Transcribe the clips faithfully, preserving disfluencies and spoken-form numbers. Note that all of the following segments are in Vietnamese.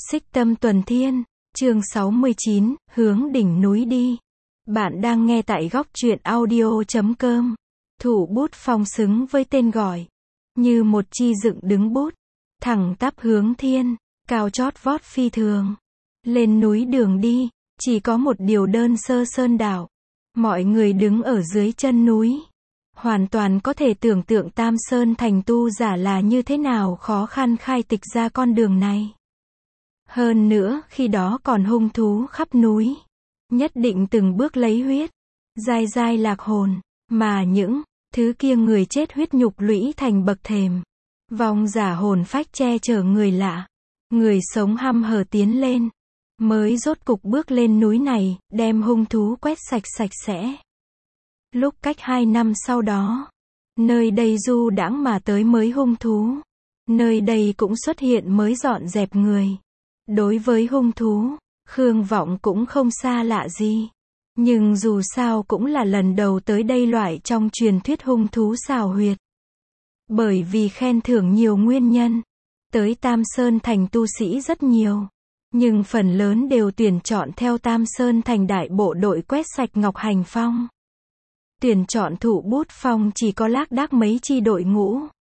Xích Tâm Tuần Thiên, chương sáu mươi chín, hướng đỉnh núi đi. Bạn đang nghe tại góc truyện audio chấm com. Thủ bút phong xứng với tên gọi. Như một chi dựng đứng bút. Thẳng tắp hướng thiên, cao chót vót phi thường. Lên núi đường đi, chỉ có một điều đơn sơ sơn đạo. Mọi người đứng ở dưới chân núi. Hoàn toàn có thể tưởng tượng Tam Sơn thành tu giả là như thế nào khó khăn khai tịch ra con đường này. Hơn nữa, khi đó còn hung thú khắp núi. Nhất định từng bước lấy huyết. Dai dai lạc hồn. Mà những thứ kia người chết huyết nhục lũy thành bậc thềm. Vong giả hồn phách che chở người lạ. Người sống hăm hở tiến lên. Mới rốt cục bước lên núi này, đem hung thú quét sạch sạch sẽ. Lúc cách hai năm sau đó, nơi đây du đãng mà tới mới hung thú. Nơi đây cũng xuất hiện mới dọn dẹp người. Đối với hung thú, Khương Vọng cũng không xa lạ gì. Nhưng dù sao cũng là lần đầu tới đây loại trong truyền thuyết hung thú xào huyệt. Bởi vì khen thưởng nhiều nguyên nhân. Tới Tam Sơn thành tu sĩ rất nhiều. Nhưng phần lớn đều tuyển chọn theo Tam Sơn thành đại bộ đội quét sạch Ngọc Hành Phong. Tuyển chọn thủ bút phong chỉ có lác đác mấy chi đội ngũ.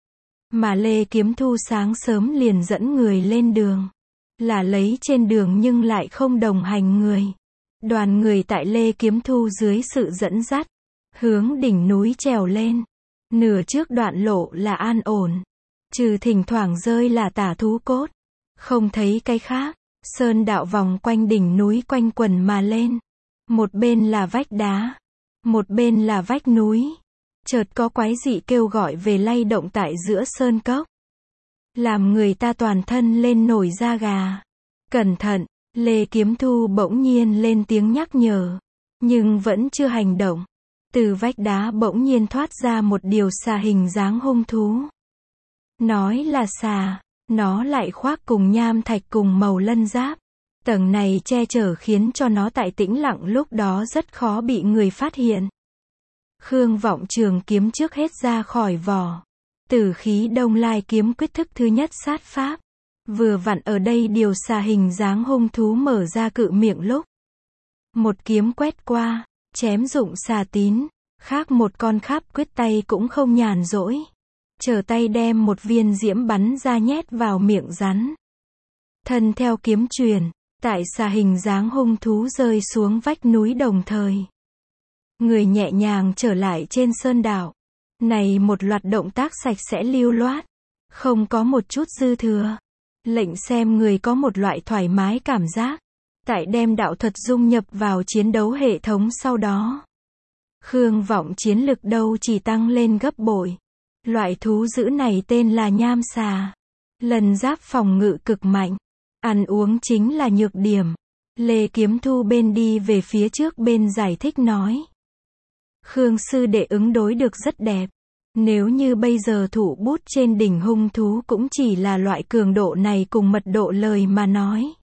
Mà Lê Kiếm Thu sáng sớm liền dẫn người lên đường. Là lấy trên đường nhưng lại không đồng hành người. Đoàn người tại Lê Kiếm Thu dưới sự dẫn dắt. Hướng đỉnh núi trèo lên. Nửa trước đoạn lộ là an ổn. Trừ thỉnh thoảng rơi là tả thú cốt. Không thấy cái khác. Sơn đạo vòng quanh đỉnh núi quanh quần mà lên. Một bên là vách đá. Một bên là vách núi. Chợt có quái dị kêu gọi về lay động tại giữa sơn cốc. Làm người ta toàn thân lên nổi da gà. Cẩn thận, Lê Kiếm Thu bỗng nhiên lên tiếng nhắc nhở. Nhưng vẫn chưa hành động. Từ vách đá bỗng nhiên thoát ra một điều xà hình dáng hung thú. Nói là xà, nó lại khoác cùng nham thạch cùng màu lân giáp. Tầng này che chở khiến cho nó tại tĩnh lặng lúc đó rất khó bị người phát hiện. Khương Vọng trường kiếm trước hết ra khỏi vỏ. Tử khí Đông Lai kiếm quyết thức thứ nhất sát pháp. Vừa vặn ở đây điều xà hình dáng hung thú mở ra cự miệng lúc. Một kiếm quét qua, chém dụng xà tín. Khác một con kháp quyết tay cũng không nhàn rỗi. Trở tay đem một viên diễm bắn ra nhét vào miệng rắn. Thân theo kiếm truyền, tại xà hình dáng hung thú rơi xuống vách núi đồng thời. Người nhẹ nhàng trở lại trên sơn đạo. Này một loạt động tác sạch sẽ lưu loát. Không có một chút dư thừa. Lệnh xem người có một loại thoải mái cảm giác. Tại đem đạo thuật dung nhập vào chiến đấu hệ thống sau đó. Khương Vọng chiến lực đâu chỉ tăng lên gấp bội. Loại thú dữ này tên là nham xà. Lần giáp phòng ngự cực mạnh. Ăn uống chính là nhược điểm. Lê Kiếm Thu bên đi về phía trước bên giải thích nói. Khương sư đệ ứng đối được rất đẹp. Nếu như bây giờ thủ bút trên đỉnh hung thú cũng chỉ là loại cường độ này cùng mật độ lời mà nói.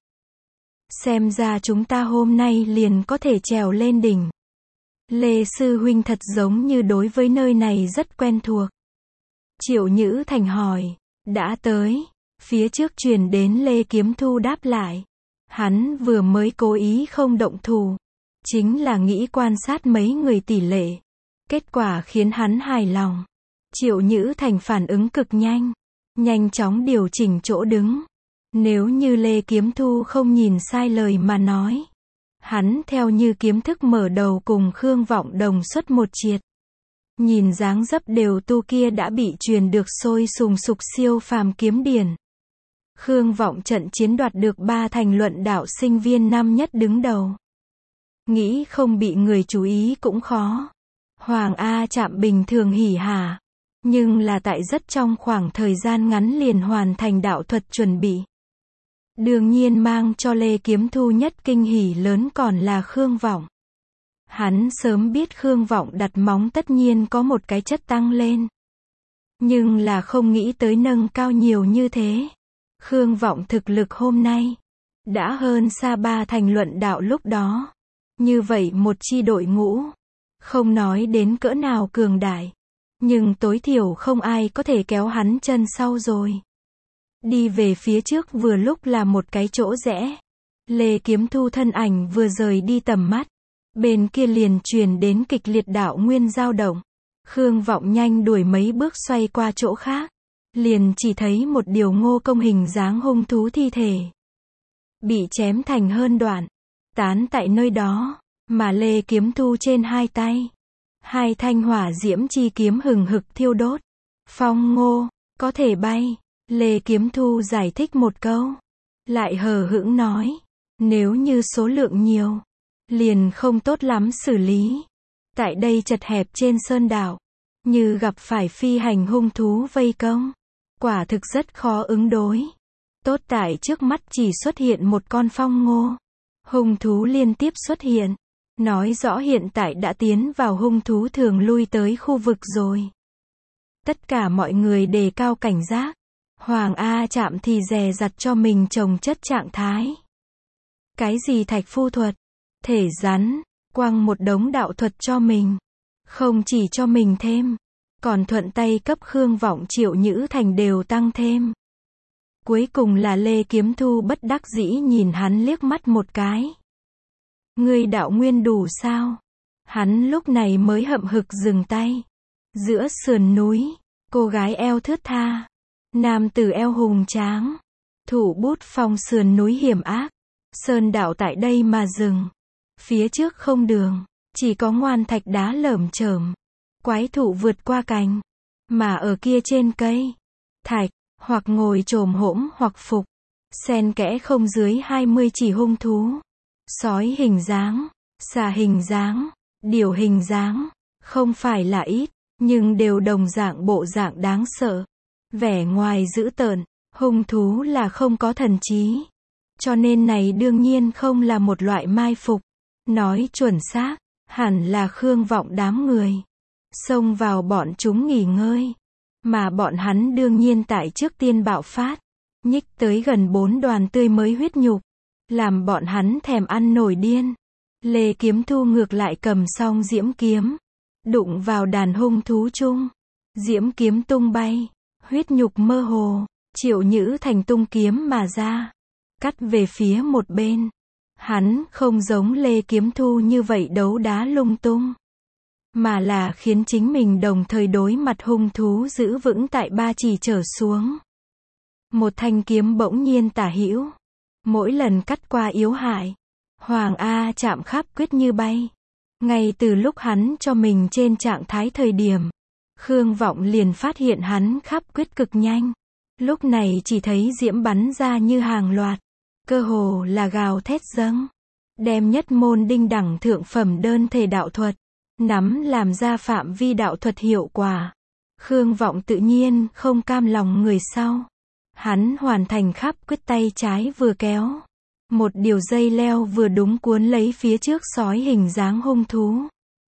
Xem ra chúng ta hôm nay liền có thể trèo lên đỉnh. Lê sư huynh thật giống như đối với nơi này rất quen thuộc. Triệu Nhữ Thành hỏi. Đã tới. Phía trước truyền đến Lê Kiếm Thu đáp lại. Hắn vừa mới cố ý không động thủ. Chính là nghĩ quan sát mấy người tỷ lệ. Kết quả khiến hắn hài lòng. Triệu Nhữ Thành phản ứng cực nhanh. Nhanh chóng điều chỉnh chỗ đứng. Nếu như Lê Kiếm Thu không nhìn sai lời mà nói. Hắn theo như kiếm thức mở đầu cùng Khương Vọng đồng xuất một triệt. Nhìn dáng dấp đều tu kia đã bị truyền được sôi sùng sục siêu phàm kiếm điển. Khương Vọng trận chiến đoạt được ba thành luận đạo sinh viên năm nhất đứng đầu. Nghĩ không bị người chú ý cũng khó. Hoàng A Trạm bình thường hỉ hả. Nhưng là tại rất trong khoảng thời gian ngắn liền hoàn thành đạo thuật chuẩn bị. Đương nhiên mang cho Lê Kiếm Thu nhất kinh hỉ lớn còn là Khương Vọng. Hắn sớm biết Khương Vọng đặt móng tất nhiên có một cái chất tăng lên. Nhưng là không nghĩ tới nâng cao nhiều như thế. Khương Vọng thực lực hôm nay đã hơn xa ba thành luận đạo lúc đó. Như vậy một chi đội ngũ, không nói đến cỡ nào cường đại, nhưng tối thiểu không ai có thể kéo hắn chân sau rồi. Đi về phía trước vừa lúc là một cái chỗ rẽ. Lê Kiếm Thu thân ảnh vừa rời đi tầm mắt. Bên kia liền truyền đến kịch liệt đạo nguyên dao động. Khương Vọng nhanh đuổi mấy bước xoay qua chỗ khác. Liền chỉ thấy một điều ngô công hình dáng hung thú thi thể. Bị chém thành hơn đoạn. Tán tại nơi đó. Mà Lê Kiếm Thu trên hai tay. Hai thanh hỏa diễm chi kiếm hừng hực thiêu đốt. Phong ngô, có thể bay. Lê Kiếm Thu giải thích một câu. Lại hờ hững nói. Nếu như số lượng nhiều. Liền không tốt lắm xử lý. Tại đây chật hẹp trên sơn đảo. Như gặp phải phi hành hung thú vây công. Quả thực rất khó ứng đối. Tốt tại trước mắt chỉ xuất hiện một con phong ngô. Hung thú liên tiếp xuất hiện. Nói rõ hiện tại đã tiến vào hung thú thường lui tới khu vực rồi. Tất cả mọi người đề cao cảnh giác. Hoàng A Trạm thì dè dặt cho mình trồng chất trạng thái. Cái gì thạch phu thuật, thể rắn, quăng một đống đạo thuật cho mình. Không chỉ cho mình thêm, còn thuận tay cấp Khương Vọng Triệu Nhữ Thành đều tăng thêm. Cuối cùng là Lê Kiếm Thu bất đắc dĩ nhìn hắn liếc mắt một cái. Ngươi đạo nguyên đủ sao? Hắn lúc này mới hậm hực dừng tay. Giữa sườn núi, cô gái eo thướt tha, nam tử eo hùng tráng, thủ bút phong sườn núi hiểm ác. Sơn đạo tại đây mà dừng. Phía trước không đường, chỉ có ngoan thạch đá lởm chởm. Quái thụ vượt qua cành, mà ở kia trên cây, thạch, hoặc ngồi chồm hổm hoặc phục, xen kẽ không dưới hai mươi chỉ hung thú. Sói hình dáng, xà hình dáng, điểu hình dáng, không phải là ít, nhưng đều đồng dạng bộ dạng đáng sợ. Vẻ ngoài dữ tợn, hung thú là không có thần trí. Cho nên này đương nhiên không là một loại mai phục. Nói chuẩn xác, hẳn là Khương Vọng đám người. Xông vào bọn chúng nghỉ ngơi. Mà bọn hắn đương nhiên tại trước tiên bạo phát. Nhích tới gần bốn đoàn tươi mới huyết nhục. Làm bọn hắn thèm ăn nổi điên. Lê Kiếm Thu ngược lại cầm song diễm kiếm. Đụng vào đàn hung thú chung. Diễm kiếm tung bay. Huyết nhục mơ hồ. Triệu Nhữ Thành tung kiếm mà ra. Cắt về phía một bên. Hắn không giống Lê Kiếm Thu như vậy đấu đá lung tung. Mà là khiến chính mình đồng thời đối mặt hung thú giữ vững tại ba chỉ trở xuống. Một thanh kiếm bỗng nhiên tả hữu. Mỗi lần cắt qua yếu hại. Hoàng A Trạm khắp quyết như bay. Ngay từ lúc hắn cho mình trên trạng thái thời điểm. Khương Vọng liền phát hiện hắn khắp quyết cực nhanh. Lúc này chỉ thấy diễm bắn ra như hàng loạt. Cơ hồ là gào thét dâng. Đem nhất môn đinh đẳng thượng phẩm đơn thể đạo thuật. Nắm làm ra phạm vi đạo thuật hiệu quả. Khương Vọng tự nhiên không cam lòng người sau. Hắn hoàn thành khắp quyết tay trái vừa kéo. Một điều dây leo vừa đúng cuốn lấy phía trước sói hình dáng hung thú.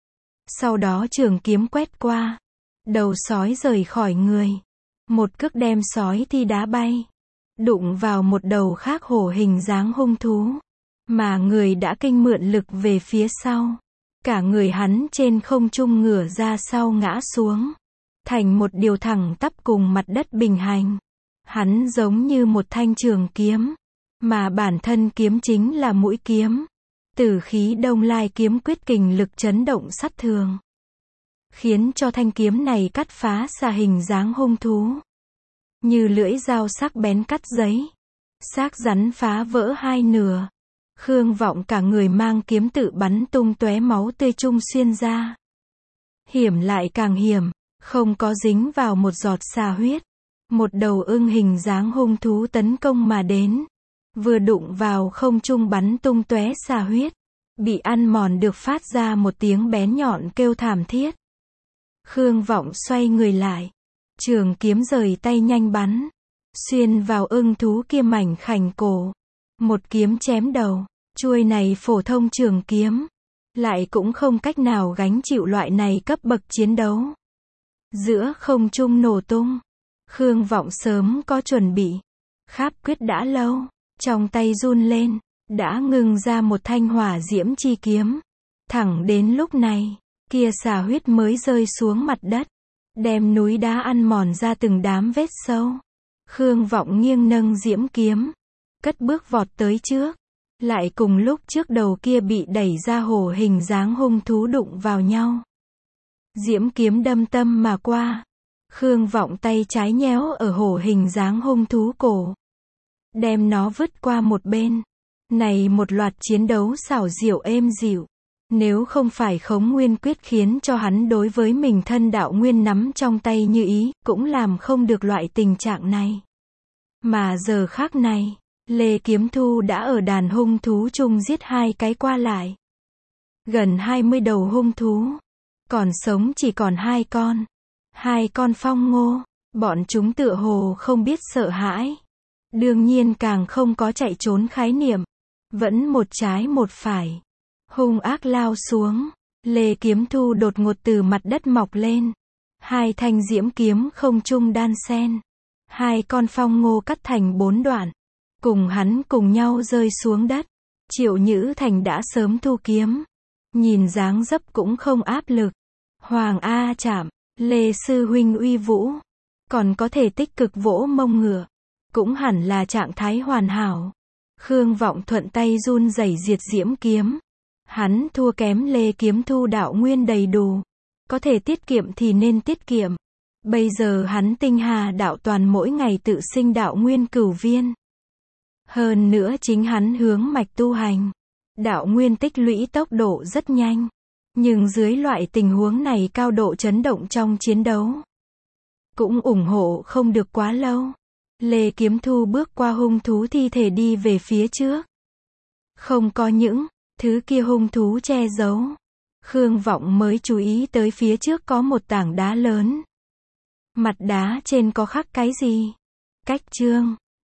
Sau đó trường kiếm quét qua. Đầu sói rời khỏi người. Một cước đem sói thi đá bay. Đụng vào một đầu khác hổ hình dáng hung thú. Mà người đã kinh mượn lực về phía sau. Cả người hắn trên không trung ngửa ra sau ngã xuống. Thành một điều thẳng tắp cùng mặt đất bình hành. Hắn giống như một thanh trường kiếm. Mà bản thân kiếm chính là mũi kiếm. Tử khí Đông Lai kiếm quyết kình lực chấn động sát thường. Khiến cho thanh kiếm này cắt phá xà hình dáng hung thú. Như lưỡi dao sắc bén cắt giấy. Xác rắn phá vỡ hai nửa. Khương Vọng cả người mang kiếm tự bắn tung tóe máu tươi trung xuyên ra. Hiểm lại càng hiểm. Không có dính vào một giọt xà huyết. Một đầu ưng hình dáng hung thú tấn công mà đến. Vừa đụng vào không trung bắn tung tóe xà huyết. Bị ăn mòn được phát ra một tiếng bén nhọn kêu thảm thiết. Khương Vọng xoay người lại. Trường kiếm rời tay nhanh bắn. Xuyên vào ưng thú kia mảnh khảnh cổ. Một kiếm chém đầu. Chuôi này phổ thông trường kiếm. Lại cũng không cách nào gánh chịu loại này cấp bậc chiến đấu. Giữa không trung nổ tung. Khương Vọng sớm có chuẩn bị. Kháp quyết đã lâu. Trong tay run lên. Đã ngưng ra một thanh hỏa diễm chi kiếm. Thẳng đến lúc này. Kia xà huyết mới rơi xuống mặt đất. Đem núi đá ăn mòn ra từng đám vết sâu. Khương Vọng nghiêng nâng diễm kiếm, cất bước vọt tới trước. Lại cùng lúc trước đầu kia bị đẩy ra hổ hình dáng hung thú đụng vào nhau. Diễm kiếm đâm tâm mà qua. Khương Vọng tay trái nhéo ở hổ hình dáng hung thú cổ. Đem nó vứt qua một bên. Này một loạt chiến đấu xảo diệu êm dịu. Nếu không phải Khống Nguyên quyết khiến cho hắn đối với mình thân đạo nguyên nắm trong tay như ý, cũng làm không được loại tình trạng này. Mà giờ khác này, Lê Kiếm Thu đã ở đàn hung thú chung giết hai cái qua lại. Gần hai mươi đầu hung thú. Còn sống chỉ còn hai con. Hai con phong ngô. Bọn chúng tựa hồ không biết sợ hãi. Đương nhiên càng không có chạy trốn khái niệm. Vẫn một trái một phải. Hung ác lao xuống. Lê Kiếm Thu đột ngột từ mặt đất mọc lên. Hai thanh diễm kiếm không trung đan xen. Hai con phong ngô cắt thành bốn đoạn. Cùng hắn cùng nhau rơi xuống đất. Triệu Nhữ Thành đã sớm thu kiếm. Nhìn dáng dấp cũng không áp lực. Hoàng A chạm. Lê Sư Huynh uy vũ. Còn có thể tích cực vỗ mông ngựa. Cũng hẳn là trạng thái hoàn hảo. Khương Vọng thuận tay run rẩy diệt diễm kiếm. Hắn thua kém Lê Kiếm Thu đạo nguyên đầy đủ. Có thể tiết kiệm thì nên tiết kiệm. Bây giờ hắn tinh hà đạo toàn mỗi ngày tự sinh đạo nguyên cửu viên. Hơn nữa chính hắn hướng mạch tu hành. Đạo nguyên tích lũy tốc độ rất nhanh. Nhưng dưới loại tình huống này cao độ chấn động trong chiến đấu. Cũng ủng hộ không được quá lâu. Lê Kiếm Thu bước qua hung thú thi thể đi về phía trước. Không có những thứ kia hung thú che giấu. Khương Vọng mới chú ý tới phía trước có một tảng đá lớn. Mặt đá trên có khắc cái gì? Cách chương.